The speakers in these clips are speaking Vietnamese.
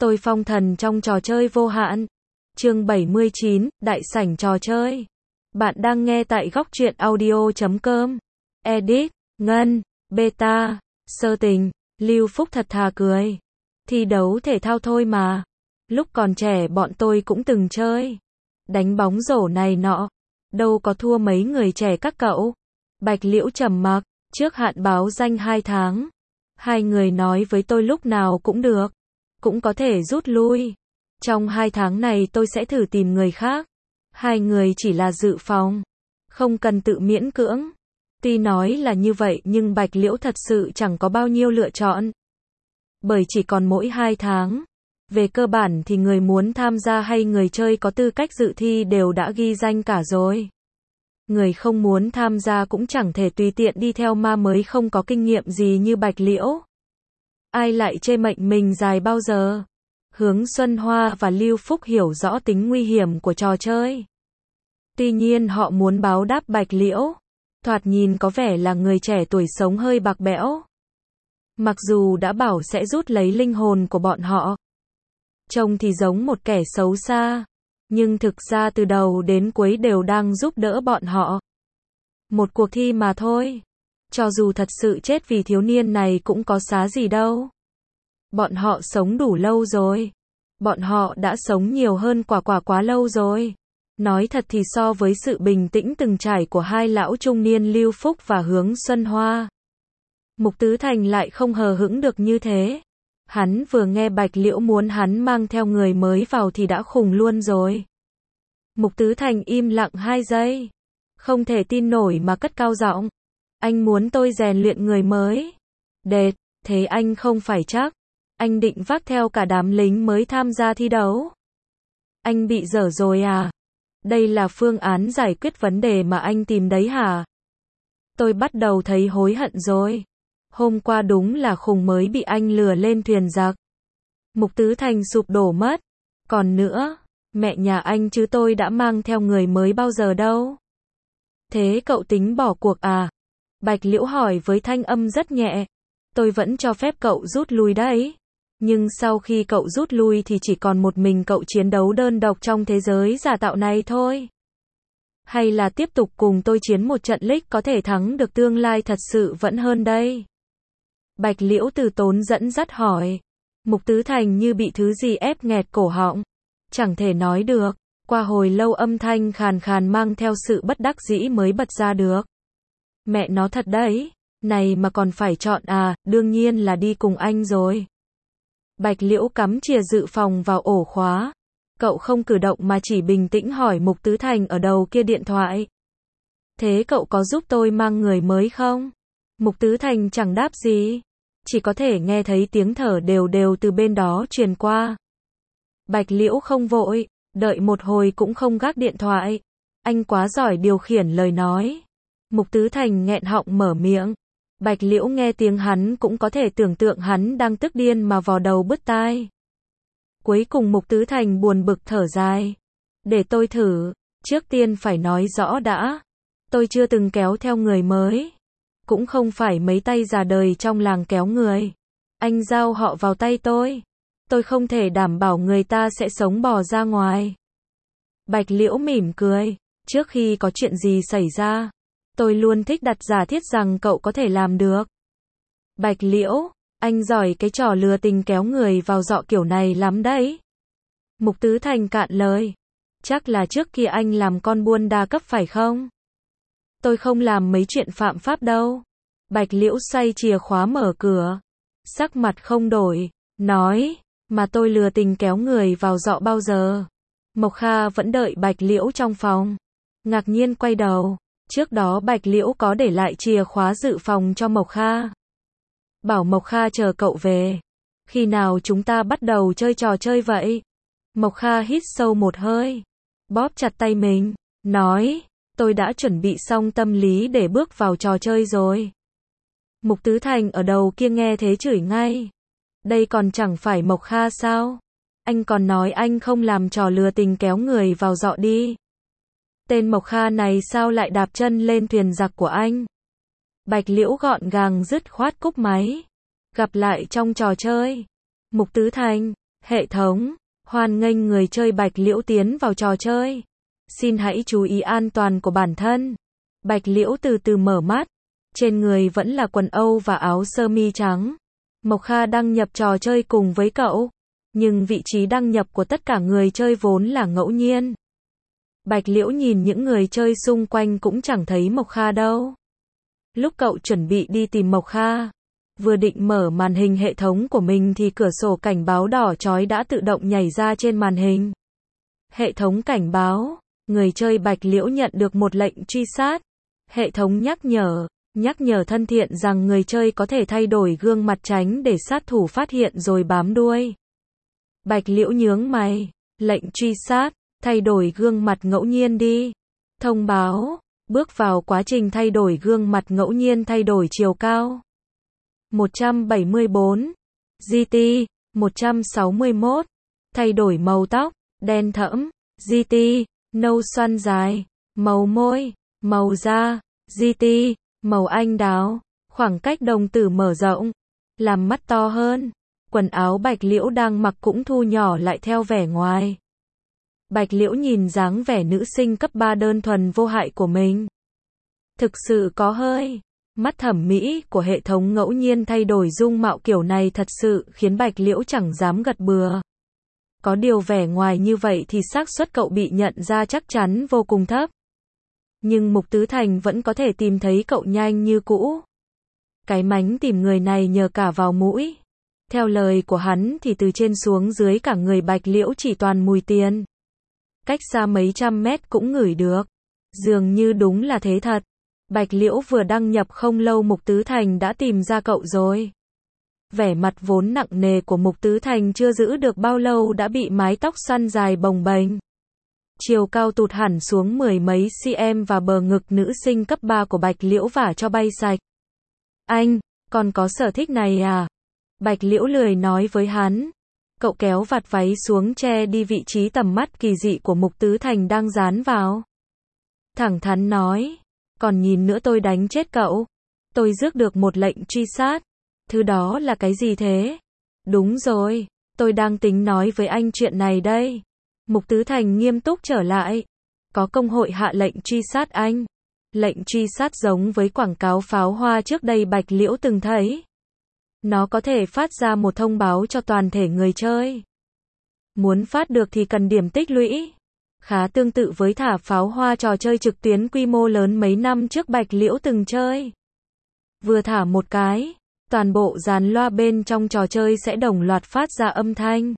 Tôi phong thần trong trò chơi vô hạn. Chương 79, Đại sảnh trò chơi. Bạn đang nghe tại góc truyện audio.com. Edit, Ngân, Beta, Sơ Tình, Lưu Phúc thật thà cười. Thi đấu thể thao thôi mà. Lúc còn trẻ bọn tôi cũng từng chơi. Đánh bóng rổ này nọ. Đâu có thua mấy người trẻ các cậu. Bạch Liễu trầm mặc, trước hạn báo danh 2 tháng. Hai người nói với tôi lúc nào cũng được. Cũng có thể rút lui. Trong 2 tháng này tôi sẽ thử tìm người khác. Hai người chỉ là dự phòng. Không cần tự miễn cưỡng. Tuy nói là như vậy nhưng Bạch Liễu thật sự chẳng có bao nhiêu lựa chọn. Bởi chỉ còn mỗi 2 tháng. Về cơ bản thì người muốn tham gia hay người chơi có tư cách dự thi đều đã ghi danh cả rồi. Người không muốn tham gia cũng chẳng thể tùy tiện đi theo ma mới không có kinh nghiệm gì như Bạch Liễu. Ai lại chê mệnh mình dài bao giờ? Hướng Xuân Hoa và Lưu Phúc hiểu rõ tính nguy hiểm của trò chơi. Tuy nhiên họ muốn báo đáp Bạch Liễu. Thoạt nhìn có vẻ là người trẻ tuổi sống hơi bạc bẽo. Mặc dù đã bảo sẽ rút lấy linh hồn của bọn họ. Trông thì giống một kẻ xấu xa. Nhưng thực ra từ đầu đến cuối đều đang giúp đỡ bọn họ. Một cuộc thi mà thôi. Cho dù thật sự chết vì thiếu niên này cũng có xá gì đâu. Bọn họ sống đủ lâu rồi. Bọn họ đã sống nhiều hơn quả quá lâu rồi. Nói thật thì so với sự bình tĩnh từng trải của hai lão trung niên Lưu Phúc và Hướng Xuân Hoa, Mục Tứ Thành lại không hờ hững được như thế. Hắn vừa nghe Bạch Liễu muốn hắn mang theo người mới vào thì đã khùng luôn rồi. Mục Tứ Thành im lặng 2 giây. Không thể tin nổi mà cất cao giọng. Anh muốn tôi rèn luyện người mới. Đệt, thế anh không phải chắc. Anh định vác theo cả đám lính mới tham gia thi đấu. Anh bị dở rồi à? Đây là phương án giải quyết vấn đề mà anh tìm đấy hả? Tôi bắt đầu thấy hối hận rồi. Hôm qua đúng là khùng mới bị anh lừa lên thuyền giặc. Mục Tứ Thành sụp đổ mất. Còn nữa, mẹ nhà anh chứ tôi đã mang theo người mới bao giờ đâu. Thế cậu tính bỏ cuộc à? Bạch Liễu hỏi với thanh âm rất nhẹ. Tôi vẫn cho phép cậu rút lui đấy. Nhưng sau khi cậu rút lui thì chỉ còn một mình cậu chiến đấu đơn độc trong thế giới giả tạo này thôi. Hay là tiếp tục cùng tôi chiến một trận lích có thể thắng được tương lai thật sự vẫn hơn đây. Bạch Liễu từ tốn dẫn dắt hỏi. Mục Tứ Thành như bị thứ gì ép nghẹt cổ họng. Chẳng thể nói được. Qua hồi lâu âm thanh khàn khàn mang theo sự bất đắc dĩ mới bật ra được. Mẹ nó thật đấy. Này mà còn phải chọn à, đương nhiên là đi cùng anh rồi. Bạch Liễu cắm chìa dự phòng vào ổ khóa. Cậu không cử động mà chỉ bình tĩnh hỏi Mục Tứ Thành ở đầu kia điện thoại. Thế cậu có giúp tôi mang người mới không? Mục Tứ Thành chẳng đáp gì. Chỉ có thể nghe thấy tiếng thở đều đều từ bên đó truyền qua. Bạch Liễu không vội, đợi một hồi cũng không gác điện thoại. Anh quá giỏi điều khiển lời nói. Mục Tứ Thành nghẹn họng mở miệng. Bạch Liễu nghe tiếng hắn cũng có thể tưởng tượng hắn đang tức điên mà vò đầu bứt tai. Cuối cùng Mục Tứ Thành buồn bực thở dài. Để tôi thử, trước tiên phải nói rõ đã. Tôi chưa từng kéo theo người mới. Cũng không phải mấy tay già đời trong làng kéo người. Anh giao họ vào tay tôi. Tôi không thể đảm bảo người ta sẽ sống bò ra ngoài. Bạch Liễu mỉm cười. Trước khi có chuyện gì xảy ra, tôi luôn thích đặt giả thiết rằng cậu có thể làm được. Bạch Liễu, anh giỏi cái trò lừa tình kéo người vào dọ kiểu này lắm đấy. Mục Tứ Thành cạn lời. Chắc là trước kia anh làm con buôn đa cấp phải không? Tôi không làm mấy chuyện phạm pháp đâu. Bạch Liễu xoay chìa khóa mở cửa. Sắc mặt không đổi, nói, mà tôi lừa tình kéo người vào dọ bao giờ? Mộc Kha vẫn đợi Bạch Liễu trong phòng. Ngạc nhiên quay đầu. Trước đó Bạch Liễu có để lại chìa khóa dự phòng cho Mộc Kha. Bảo Mộc Kha chờ cậu về. Khi nào chúng ta bắt đầu chơi trò chơi vậy? Mộc Kha hít sâu một hơi. Bóp chặt tay mình. Nói, tôi đã chuẩn bị xong tâm lý để bước vào trò chơi rồi. Mục Tứ Thành ở đầu kia nghe thế chửi ngay. Đây còn chẳng phải Mộc Kha sao? Anh còn nói anh không làm trò lừa tình kéo người vào dọ đi. Tên Mộc Kha này sao lại đạp chân lên thuyền giặc của anh? Bạch Liễu gọn gàng dứt khoát cúp máy. Gặp lại trong trò chơi. Mục Tứ Thành, Hệ thống, hoan nghênh người chơi Bạch Liễu tiến vào trò chơi. Xin hãy chú ý an toàn của bản thân. Bạch Liễu từ từ mở mắt. Trên người vẫn là quần âu và áo sơ mi trắng. Mộc Kha đăng nhập trò chơi cùng với cậu. Nhưng vị trí đăng nhập của tất cả người chơi vốn là ngẫu nhiên. Bạch Liễu nhìn những người chơi xung quanh cũng chẳng thấy Mộc Kha đâu. Lúc cậu chuẩn bị đi tìm Mộc Kha, vừa định mở màn hình hệ thống của mình thì cửa sổ cảnh báo đỏ chói đã tự động nhảy ra trên màn hình. Hệ thống cảnh báo, người chơi Bạch Liễu nhận được một lệnh truy sát. Hệ thống nhắc nhở thân thiện rằng người chơi có thể thay đổi gương mặt tránh để sát thủ phát hiện rồi bám đuôi. Bạch Liễu nhướng mày, lệnh truy sát, thay đổi gương mặt ngẫu nhiên đi. Thông báo, bước vào quá trình thay đổi gương mặt ngẫu nhiên thay đổi chiều cao. 174, GT, 161, thay đổi màu tóc, đen thẫm, GT, nâu xoăn dài, màu môi, màu da, GT, màu anh đào, khoảng cách đồng tử mở rộng, làm mắt to hơn. Quần áo Bạch Liễu đang mặc cũng thu nhỏ lại theo vẻ ngoài. Bạch Liễu nhìn dáng vẻ nữ sinh cấp 3 đơn thuần vô hại của mình. Thực sự có hơi. Mắt thẩm mỹ của hệ thống ngẫu nhiên thay đổi dung mạo kiểu này thật sự khiến Bạch Liễu chẳng dám gật bừa. Có điều vẻ ngoài như vậy thì xác suất cậu bị nhận ra chắc chắn vô cùng thấp. Nhưng Mục Tứ Thành vẫn có thể tìm thấy cậu nhanh như cũ. Cái mánh tìm người này nhờ cả vào mũi. Theo lời của hắn thì từ trên xuống dưới cả người Bạch Liễu chỉ toàn mùi tiền. Cách xa mấy trăm mét cũng ngửi được. Dường như đúng là thế thật. Bạch Liễu vừa đăng nhập không lâu Mục Tứ Thành đã tìm ra cậu rồi. Vẻ mặt vốn nặng nề của Mục Tứ Thành chưa giữ được bao lâu đã bị mái tóc xoăn dài bồng bềnh. Chiều cao tụt hẳn xuống mười mấy cm và bờ ngực nữ sinh cấp 3 của Bạch Liễu vả cho bay sạch. Anh, còn có sở thích này à? Bạch Liễu lười nói với hắn. Cậu kéo vạt váy xuống che đi vị trí tầm mắt kỳ dị của Mục Tứ Thành đang dán vào. Thẳng thắn nói. Còn nhìn nữa tôi đánh chết cậu. Tôi rước được một lệnh truy sát. Thứ đó là cái gì thế? Đúng rồi, tôi đang tính nói với anh chuyện này đây. Mục Tứ Thành nghiêm túc trở lại. Có công hội hạ lệnh truy sát anh. Lệnh truy sát giống với quảng cáo pháo hoa trước đây Bạch Liễu từng thấy. Nó có thể phát ra một thông báo cho toàn thể người chơi. Muốn phát được thì cần điểm tích lũy. Khá tương tự với thả pháo hoa trò chơi trực tuyến quy mô lớn mấy năm trước Bạch Liễu từng chơi. Vừa thả một cái, toàn bộ dàn loa bên trong trò chơi sẽ đồng loạt phát ra âm thanh.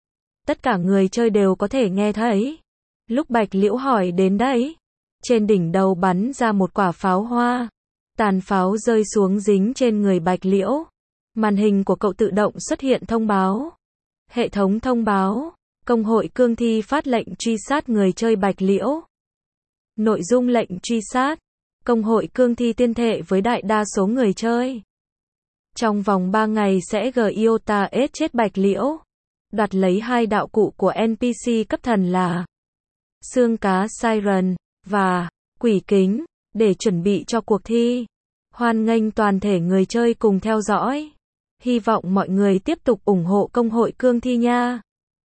Tất cả người chơi đều có thể nghe thấy. Lúc Bạch Liễu hỏi đến đấy, trên đỉnh đầu bắn ra một quả pháo hoa. Tàn pháo rơi xuống dính trên người Bạch Liễu. Màn hình của cậu tự động xuất hiện thông báo. Hệ thống thông báo. Công hội cương thi phát lệnh truy sát người chơi Bạch Liễu. Nội dung lệnh truy sát. Công hội cương thi tuyên thệ với đại đa số người chơi. Trong vòng 3 ngày sẽ Giota ết chết Bạch Liễu. Đoạt lấy 2 đạo cụ của NPC cấp thần là xương cá Siren và quỷ kính để chuẩn bị cho cuộc thi. Hoan nghênh toàn thể người chơi cùng theo dõi. Hy vọng mọi người tiếp tục ủng hộ công hội cương thi nha.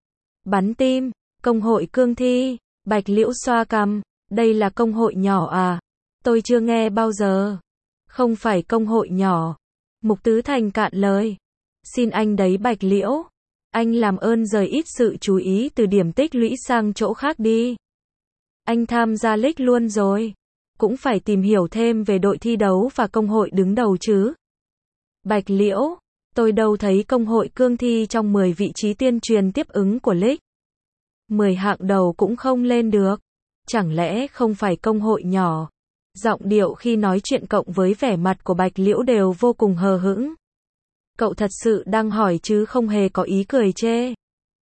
Bắn tim, công hội cương thi, Bạch Liễu xoa cằm, đây là công hội nhỏ à? Tôi chưa nghe bao giờ. Không phải công hội nhỏ. Mục Tứ Thành cạn lời. Xin anh đấy Bạch Liễu. Anh làm ơn rời ít sự chú ý từ điểm tích lũy sang chỗ khác đi. Anh tham gia league luôn rồi. Cũng phải tìm hiểu thêm về đội thi đấu và công hội đứng đầu chứ. Bạch Liễu. Tôi đâu thấy công hội cương thi trong 10 vị trí tuyên truyền tiếp ứng của league. 10 hạng đầu cũng không lên được. Chẳng lẽ không phải công hội nhỏ? Giọng điệu khi nói chuyện cộng với vẻ mặt của Bạch Liễu đều vô cùng hờ hững. Cậu thật sự đang hỏi chứ không hề có ý cười chê.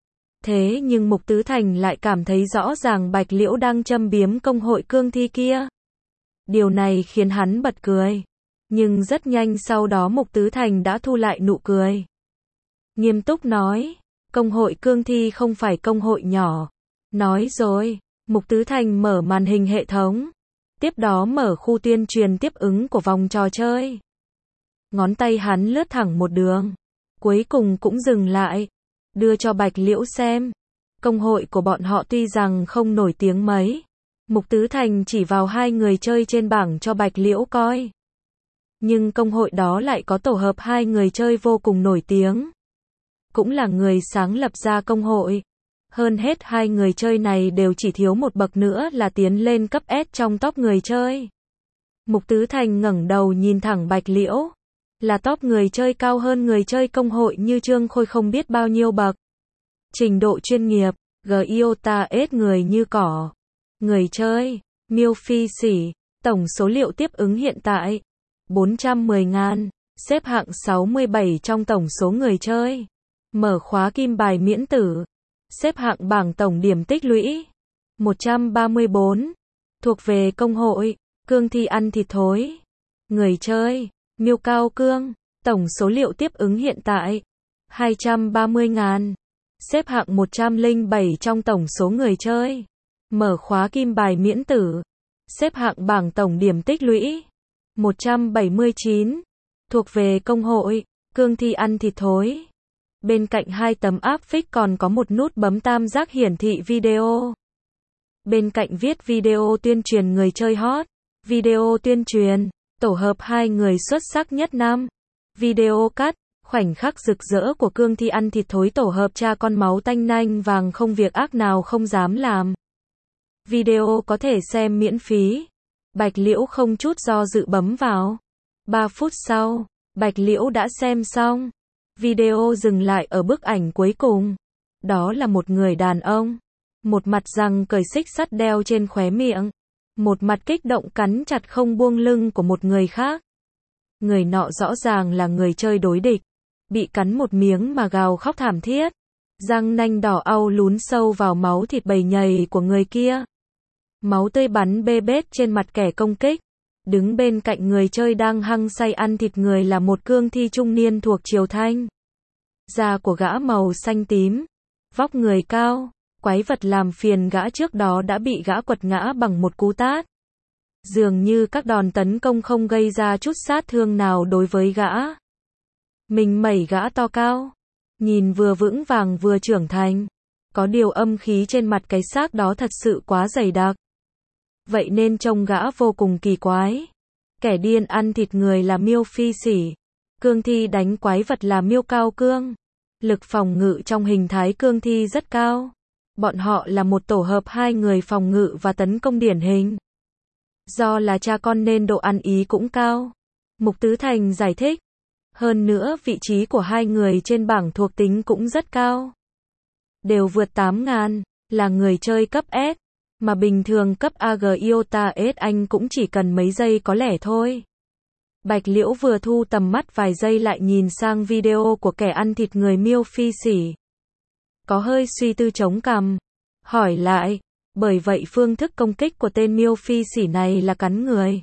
Thế nhưng Mục Tứ Thành lại cảm thấy rõ ràng Bạch Liễu đang châm biếm công hội cương thi kia. Điều này khiến hắn bật cười. Nhưng rất nhanh sau đó Mục Tứ Thành đã thu lại nụ cười. Nghiêm túc nói, công hội cương thi không phải công hội nhỏ. Nói rồi, Mục Tứ Thành mở màn hình hệ thống. Tiếp đó mở khu tuyên truyền tiếp ứng của vòng trò chơi. Ngón tay hắn lướt thẳng một đường. Cuối cùng cũng dừng lại. đưa cho Bạch Liễu xem. Công hội của bọn họ tuy rằng không nổi tiếng mấy. Mục Tứ Thành chỉ vào hai người chơi trên bảng cho Bạch Liễu coi. Nhưng công hội đó lại có tổ hợp hai người chơi vô cùng nổi tiếng. Cũng là người sáng lập ra công hội. Hơn hết hai người chơi này đều chỉ thiếu một bậc nữa là tiến lên cấp S trong top người chơi. Mục Tứ Thành ngẩng đầu nhìn thẳng Bạch Liễu. Là top người chơi cao hơn người chơi công hội như Trương Khôi không biết bao nhiêu bậc. Trình độ chuyên nghiệp, Giota S người như cỏ. Người chơi, Miêu Phi Sỉ, tổng số liệu tiếp ứng hiện tại 410.000, xếp hạng 67 trong tổng số người chơi. Mở khóa kim bài miễn tử, xếp hạng bảng tổng điểm tích lũy 134, thuộc về công hội, cương thi ăn thịt thối. Người chơi, Miêu Cao Cương, tổng số liệu tiếp ứng hiện tại 230.000, xếp hạng 107 trong tổng số người chơi. Mở khóa kim bài miễn tử, xếp hạng bảng tổng điểm tích lũy 179, thuộc về công hội, cương thi ăn thịt thối. Bên cạnh hai tấm áp phích còn có một nút bấm tam giác hiển thị video. Bên cạnh viết video tuyên truyền người chơi hot. Video tuyên truyền, tổ hợp hai người xuất sắc nhất năm. Video cắt, khoảnh khắc rực rỡ của cương thi ăn thịt thối tổ hợp cha con máu tanh nanh vàng không việc ác nào không dám làm. Video có thể xem miễn phí. Bạch Liễu không chút do dự bấm vào. 3 phút sau, Bạch Liễu đã xem xong. Video dừng lại ở bức ảnh cuối cùng. Đó là một người đàn ông. Một mặt răng cởi xích sắt đeo trên khóe miệng. Một mặt kích động cắn chặt không buông lưng của một người khác. Người nọ rõ ràng là người chơi đối địch. Bị cắn một miếng mà gào khóc thảm thiết. Răng nanh đỏ au lún sâu vào máu thịt bầy nhầy của người kia. Máu tươi bắn bê bết trên mặt kẻ công kích. Đứng bên cạnh người chơi đang hăng say ăn thịt người là một cương thi trung niên thuộc Triều Thanh. Da của gã màu xanh tím. Vóc người cao. Quái vật làm phiền gã trước đó đã bị gã quật ngã bằng một cú tát. Dường như các đòn tấn công không gây ra chút sát thương nào đối với gã. Mình mẩy gã to cao. Nhìn vừa vững vàng vừa trưởng thành. Có điều âm khí trên mặt cái xác đó thật sự quá dày đặc. Vậy nên trông gã vô cùng kỳ quái. Kẻ điên ăn thịt người là Miêu Phi Sỉ. Cương thi đánh quái vật là Miêu Cao Cương. Lực phòng ngự trong hình thái cương thi rất cao. Bọn họ là một tổ hợp hai người phòng ngự và tấn công điển hình. Do là cha con nên độ ăn ý cũng cao. Mục Tứ Thành giải thích. Hơn nữa vị trí của hai người trên bảng thuộc tính cũng rất cao. Đều vượt 8.000, là người chơi cấp S. Mà bình thường cấp AG Iota S anh cũng chỉ cần mấy giây có lẽ thôi. Bạch Liễu vừa thu tầm mắt vài giây lại nhìn sang video của kẻ ăn thịt người Miêu Phi Sỉ. Có hơi suy tư chống cằm. Hỏi lại, bởi vậy phương thức công kích của tên Miêu Phi Sỉ này là cắn người.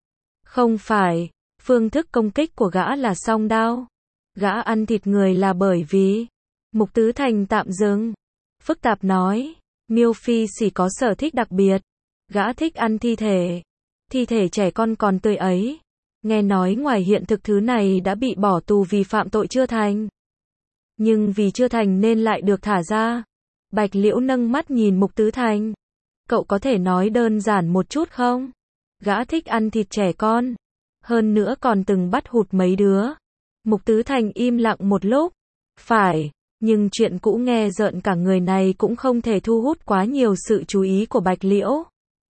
Không phải, phương thức công kích của gã là song đao. Gã ăn thịt người là bởi vì... Mục Tứ Thành tạm dừng. Phức tạp nói, Miêu Phi Sỉ có sở thích đặc biệt. Gã thích ăn thi thể. Thi thể trẻ con còn tươi ấy. Nghe nói ngoài hiện thực thứ này đã bị bỏ tù vì phạm tội chưa thành. Nhưng vì chưa thành nên lại được thả ra. Bạch Liễu nâng mắt nhìn Mục Tứ Thành. Cậu có thể nói đơn giản một chút không? Gã thích ăn thịt trẻ con. Hơn nữa còn từng bắt hụt mấy đứa. Mục Tứ Thành im lặng một lúc. Phải, nhưng chuyện cũ nghe rợn cả người này cũng không thể thu hút quá nhiều sự chú ý của Bạch Liễu.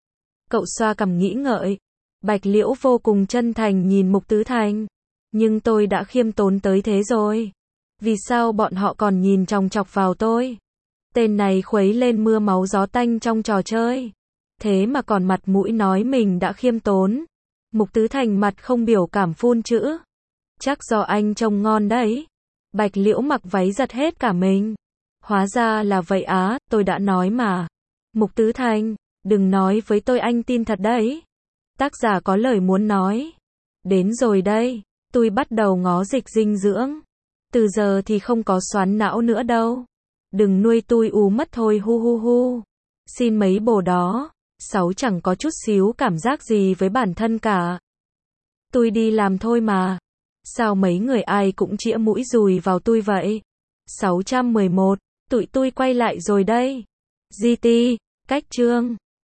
Cậu xoa cằm nghĩ ngợi. Bạch Liễu vô cùng chân thành nhìn Mục Tứ Thành. Nhưng tôi đã khiêm tốn tới thế rồi. Vì sao bọn họ còn nhìn chòng chọc vào tôi? Tên này khuấy lên mưa máu gió tanh trong trò chơi. Thế mà còn mặt mũi nói mình đã khiêm tốn. Mục Tứ Thành mặt không biểu cảm phun chữ. Chắc do anh trông ngon đấy. Bạch Liễu mặc váy giật hết cả mình. Hóa ra là vậy á, tôi đã nói mà. Mục Tứ Thành, đừng nói với tôi anh tin thật đấy. Tác giả có lời muốn nói. Đến rồi đây, tôi bắt đầu ngó dịch dinh dưỡng. Từ giờ thì không có xoắn não nữa đâu. Đừng nuôi tôi mất thôi hu hu hu. Xin mấy bồ đó. Sáu chẳng có chút xíu cảm giác gì với bản thân cả. Tôi đi làm thôi mà. Sao mấy người ai cũng chĩa mũi dùi vào tôi vậy? 611. Tụi tui quay lại rồi đây. GT. Cách chương